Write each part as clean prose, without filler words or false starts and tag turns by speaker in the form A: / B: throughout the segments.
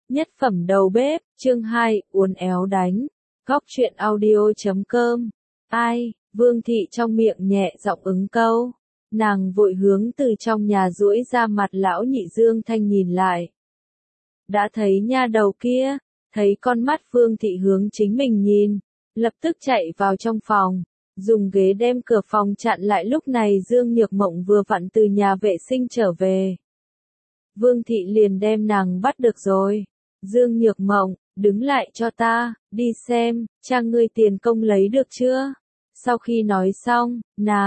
A: Nhất phẩm đầu bếp, chương 2, uốn éo đánh. Góc truyện audio.com. Ai, Vương Thị trong miệng nhẹ giọng ứng câu. Nàng vội hướng từ trong nhà duỗi ra mặt lão nhị Dương Thanh nhìn lại. Đã thấy nha đầu kia, thấy con mắt Vương Thị hướng chính mình nhìn, lập tức chạy vào trong phòng, dùng ghế đem cửa phòng chặn lại. Lúc này Dương Nhược Mộng vừa vặn từ nhà vệ sinh trở về. Vương Thị liền đem nàng bắt được rồi. Dương Nhược Mộng, đứng lại cho ta, đi xem, cha ngươi tiền công lấy được chưa? Sau khi nói xong,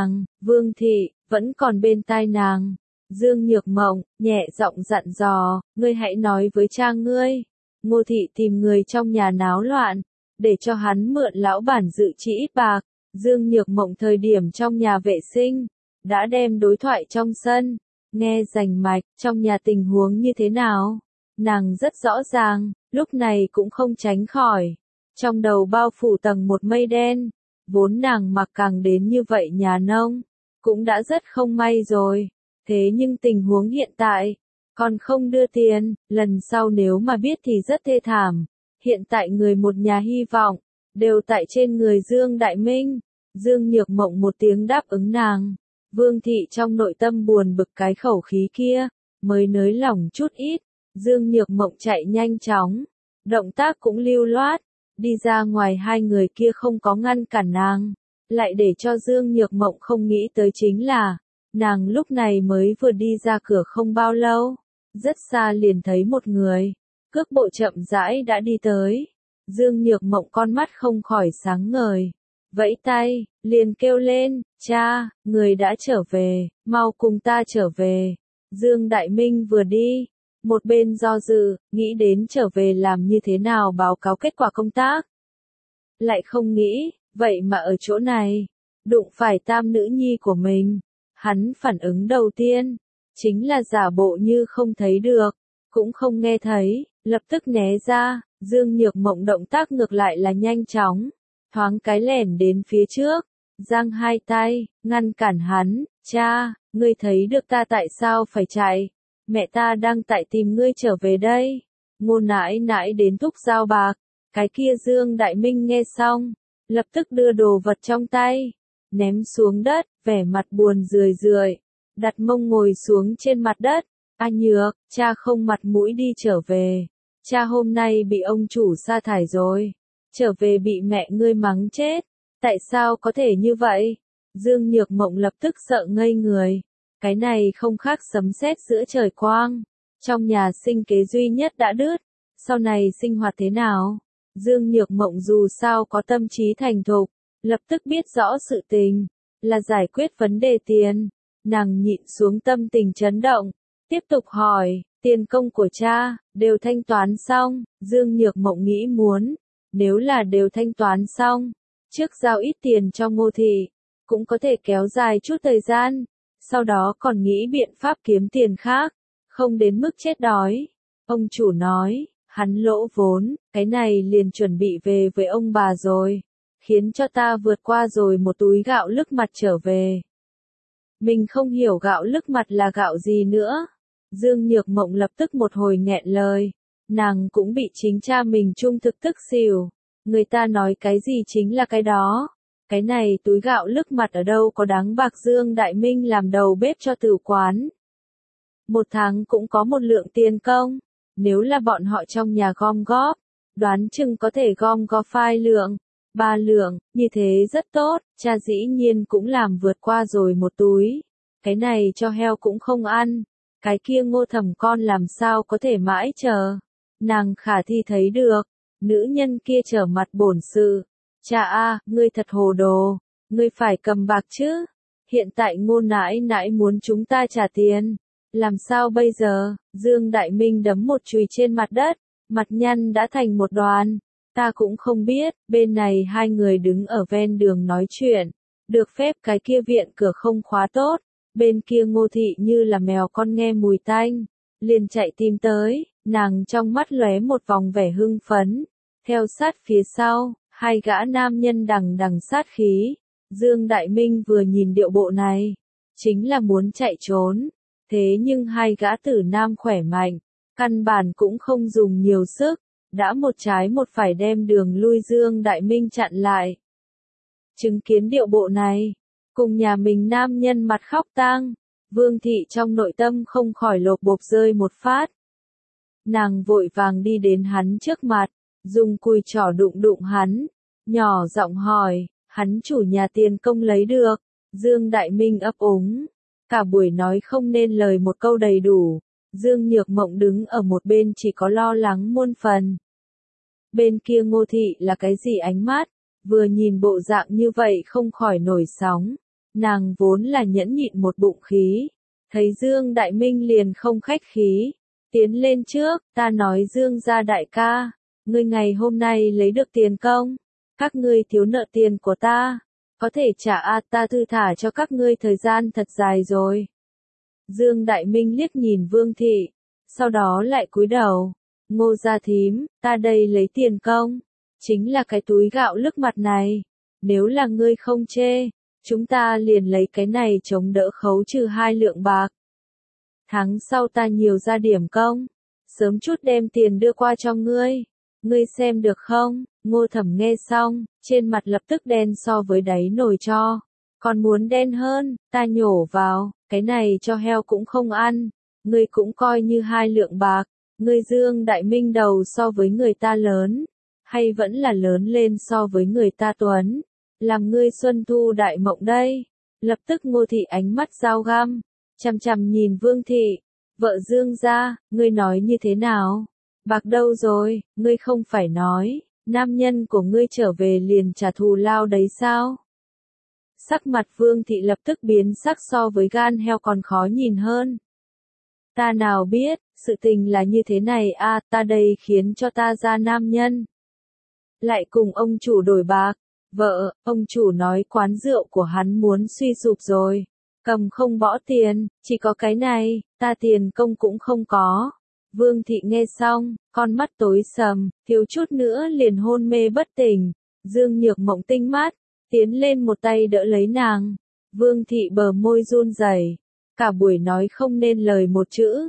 A: Vương Thị, vẫn còn bên tai nàng. Dương Nhược Mộng, nhẹ giọng dặn dò, ngươi hãy nói với cha ngươi. Ngô Thị tìm người trong nhà náo loạn, để cho hắn mượn lão bản dự trữ ít bạc. Dương Nhược Mộng thời điểm trong nhà vệ sinh, đã đem đối thoại trong sân, nghe rành mạch, trong nhà tình huống như thế nào. Nàng rất rõ ràng, lúc này cũng không tránh khỏi. Trong đầu bao phủ tầng một mây đen, vốn nàng mặc càng đến như vậy nhà nông, cũng đã rất không may rồi. Thế nhưng tình huống hiện tại, còn không đưa tiền, lần sau nếu mà biết thì rất thê thảm. Hiện tại người một nhà hy vọng, đều tại trên người Dương Đại Minh. Dương Nhược Mộng một tiếng đáp ứng nàng. Vương Thị trong nội tâm buồn bực cái khẩu khí kia, mới nới lỏng chút ít. Dương Nhược Mộng chạy nhanh chóng, động tác cũng lưu loát, đi ra ngoài. Hai người kia không có ngăn cản nàng, lại để cho Dương Nhược Mộng không nghĩ tới chính là, nàng lúc này mới vừa đi ra cửa không bao lâu, rất xa liền thấy một người, cước bộ chậm rãi đã đi tới. Dương Nhược Mộng con mắt không khỏi sáng ngời, vẫy tay, liền kêu lên, cha, người đã trở về, mau cùng ta trở về. Dương Đại Minh vừa đi, một bên do dự, nghĩ đến trở về làm như thế nào báo cáo kết quả công tác. Lại không nghĩ, vậy mà ở chỗ này, đụng phải tam nữ nhi của mình. Hắn phản ứng đầu tiên, chính là giả bộ như không thấy được, cũng không nghe thấy, lập tức né ra. Dương Nhược Mộng động tác ngược lại là nhanh chóng, thoáng cái lẻn đến phía trước, giang hai tay, ngăn cản hắn. Cha, ngươi thấy được ta tại sao phải chạy? Mẹ ta đang tại tìm ngươi trở về đây. Ngô nãi nãi đến thúc giao bạc. Cái kia Dương Đại Minh nghe xong, lập tức đưa đồ vật trong tay, ném xuống đất, vẻ mặt buồn rười rượi, đặt mông ngồi xuống trên mặt đất. A Nhược, cha không mặt mũi đi trở về. Cha hôm nay bị ông chủ sa thải rồi. Trở về bị mẹ ngươi mắng chết. Tại sao có thể như vậy? Dương Nhược Mộng lập tức sợ ngây người. Cái này không khác sấm sét giữa trời quang. Trong nhà sinh kế duy nhất đã đứt. Sau này sinh hoạt thế nào? Dương Nhược Mộng dù sao có tâm trí thành thục, lập tức biết rõ sự tình, là giải quyết vấn đề tiền. Nàng nhịn xuống tâm tình chấn động, tiếp tục hỏi, tiền công của cha, đều thanh toán xong. Dương Nhược Mộng nghĩ muốn, nếu là đều thanh toán xong, trước giao ít tiền cho Ngô Thị, cũng có thể kéo dài chút thời gian, sau đó còn nghĩ biện pháp kiếm tiền khác, không đến mức chết đói. Ông chủ nói, hắn lỗ vốn, cái này liền chuẩn bị về với ông bà rồi, khiến cho ta vượt qua rồi một túi gạo lức mặt trở về. Mình không hiểu gạo lức mặt là gạo gì nữa. Dương Nhược Mộng lập tức một hồi nghẹn lời, nàng cũng bị chính cha mình trung thực tức xỉu. Người ta nói cái gì chính là cái đó. Cái này túi gạo lức mặt ở đâu có đáng bạc. Dương Đại Minh làm đầu bếp cho tử quán, một tháng cũng có một lượng tiền công. Nếu là bọn họ trong nhà gom góp, đoán chừng có thể gom góp 2 lượng, 3 lượng, như thế rất tốt. Cha dĩ nhiên cũng làm vượt qua rồi một túi. Cái này cho heo cũng không ăn. Cái kia Ngô Thẩm con làm sao có thể mãi chờ. Nàng khả thi thấy được, nữ nhân kia trở mặt bổn sự. Cha a, ngươi thật hồ đồ, ngươi phải cầm bạc chứ. Hiện tại Ngô nãi nãi muốn chúng ta trả tiền. Làm sao bây giờ? Dương Đại Minh đấm một chùy trên mặt đất, mặt nhăn đã thành một đoàn. Ta cũng không biết. Bên này hai người đứng ở ven đường nói chuyện, được phép cái kia viện cửa không khóa tốt. Bên kia Ngô Thị như là mèo con nghe mùi tanh, liền chạy tìm tới. Nàng trong mắt lóe một vòng vẻ hưng phấn, theo sát phía sau, hai gã nam nhân đằng đằng sát khí. Dương Đại Minh vừa nhìn điệu bộ này, chính là muốn chạy trốn. Thế nhưng hai gã tử nam khỏe mạnh, căn bản cũng không dùng nhiều sức, đã một trái một phải đem đường lui Dương Đại Minh chặn lại. Chứng kiến điệu bộ này, cùng nhà mình nam nhân mặt khóc tang, Vương Thị trong nội tâm không khỏi lột bột rơi một phát. Nàng vội vàng đi đến hắn trước mặt, dùng cùi trỏ đụng đụng hắn, nhỏ giọng hỏi, hắn chủ nhà tiền công lấy được, Dương Đại Minh ấp úng, cả buổi nói không nên lời một câu đầy đủ, Dương Nhược Mộng đứng ở một bên chỉ có lo lắng muôn phần. Bên kia Ngô Thị là cái gì ánh mắt, vừa nhìn bộ dạng như vậy không khỏi nổi sóng, nàng vốn là nhẫn nhịn một bụng khí, thấy Dương Đại Minh liền không khách khí, tiến lên trước, ta nói Dương gia đại ca, ngươi ngày hôm nay lấy được tiền công, các ngươi thiếu nợ tiền của ta, có thể trả ta thư thả cho các ngươi thời gian thật dài rồi. Dương Đại Minh liếc nhìn Vương Thị, sau đó lại cúi đầu, Ngô gia thím, ta đây lấy tiền công, chính là cái túi gạo lức mặt này, nếu là ngươi không chê, chúng ta liền lấy cái này chống đỡ khấu trừ 2 lượng bạc. Tháng sau ta nhiều ra điểm công, sớm chút đem tiền đưa qua cho ngươi xem được không? Ngô Thẩm nghe xong, trên mặt lập tức đen so với đáy nồi tro, còn muốn đen hơn, ta nhổ vào, cái này cho heo cũng không ăn, ngươi cũng coi như 2 lượng bạc, ngươi Dương Đại Minh đầu so với người ta lớn, hay vẫn là lớn lên so với người ta tuấn, làm ngươi xuân thu đại mộng đây. Lập tức Ngô Thị ánh mắt dao găm, chằm chằm nhìn Vương Thị, vợ Dương gia, ngươi nói như thế nào? Bạc đâu rồi, ngươi không phải nói, nam nhân của ngươi trở về liền trả thù lao đấy sao? Sắc mặt Vương Thị lập tức biến sắc so với gan heo còn khó nhìn hơn. Ta nào biết, sự tình là như thế này ta đây khiến cho ta ra nam nhân. Lại cùng ông chủ đổi bạc, vợ, ông chủ nói quán rượu của hắn muốn suy sụp rồi, cầm không bỏ tiền, chỉ có cái này, ta tiền công cũng không có. Vương Thị nghe xong, con mắt tối sầm, thiếu chút nữa liền hôn mê bất tỉnh. Dương Nhược Mộng tinh mắt, tiến lên một tay đỡ lấy nàng. Vương Thị bờ môi run rẩy, cả buổi nói không nên lời một chữ.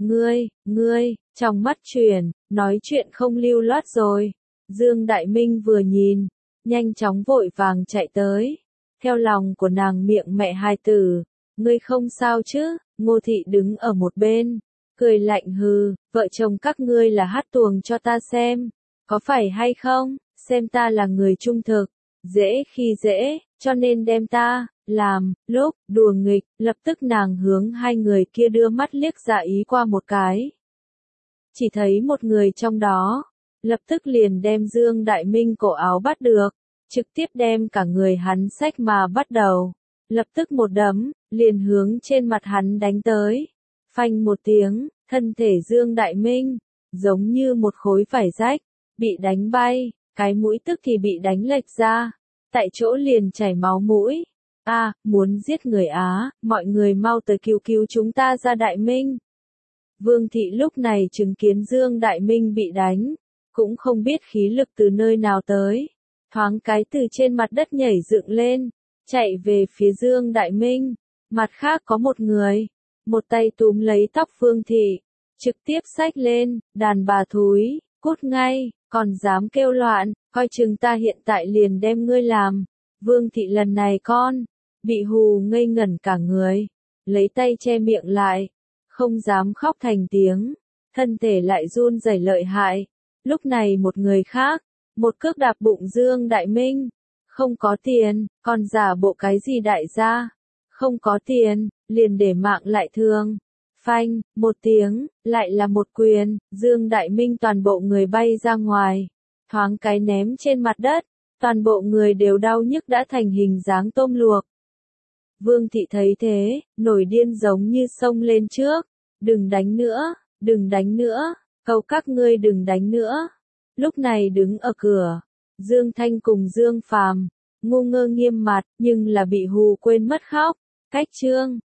A: Ngươi, trong mắt chuyển, nói chuyện không lưu loát rồi. Dương Đại Minh vừa nhìn, nhanh chóng vội vàng chạy tới. Theo lòng của nàng miệng mẹ hai từ, ngươi không sao chứ? Ngô Thị đứng ở một bên, cười lạnh hừ, vợ chồng các ngươi là hát tuồng cho ta xem, có phải hay không? Xem ta là người trung thực, dễ khi dễ, cho nên đem ta làm lúc đùa nghịch. Lập tức nàng hướng hai người kia đưa mắt liếc dạ ý qua một cái, chỉ thấy một người trong đó lập tức liền đem Dương Đại Minh cổ áo bắt được, trực tiếp đem cả người hắn xách mà bắt đầu, lập tức một đấm liền hướng trên mặt hắn đánh tới. Phanh một tiếng, thân thể Dương Đại Minh giống như một khối vải rách, bị đánh bay, cái mũi tức thì bị đánh lệch ra, tại chỗ liền chảy máu mũi. Muốn giết người mọi người mau tới cứu cứu chúng ta ra Đại Minh. Vương Thị lúc này chứng kiến Dương Đại Minh bị đánh, cũng không biết khí lực từ nơi nào tới, thoáng cái từ trên mặt đất nhảy dựng lên, chạy về phía Dương Đại Minh. Mặt khác có một người, một tay túm lấy tóc Vương Thị, trực tiếp xách lên, đàn bà thúi, cút ngay, còn dám kêu loạn, coi chừng ta hiện tại liền đem ngươi làm. Vương Thị lần này bị hù ngây ngẩn cả người, lấy tay che miệng lại, không dám khóc thành tiếng, thân thể lại run rẩy lợi hại. Lúc này một người khác, một cước đạp bụng Dương Đại Minh, không có tiền, còn giả bộ cái gì đại gia, không có tiền, liền để mạng lại thương. Phanh, một tiếng, lại là một quyền, Dương Đại Minh toàn bộ người bay ra ngoài, thoáng cái ném trên mặt đất, toàn bộ người đều đau nhức đã thành hình dáng tôm luộc. Vương Thị thấy thế, nổi điên giống như xông lên trước, đừng đánh nữa, cầu các ngươi đừng đánh nữa. Lúc này đứng ở cửa, Dương Thanh cùng Dương Phàm, ngu ngơ nghiêm mặt, nhưng là bị hù quên mất khóc. Cách chương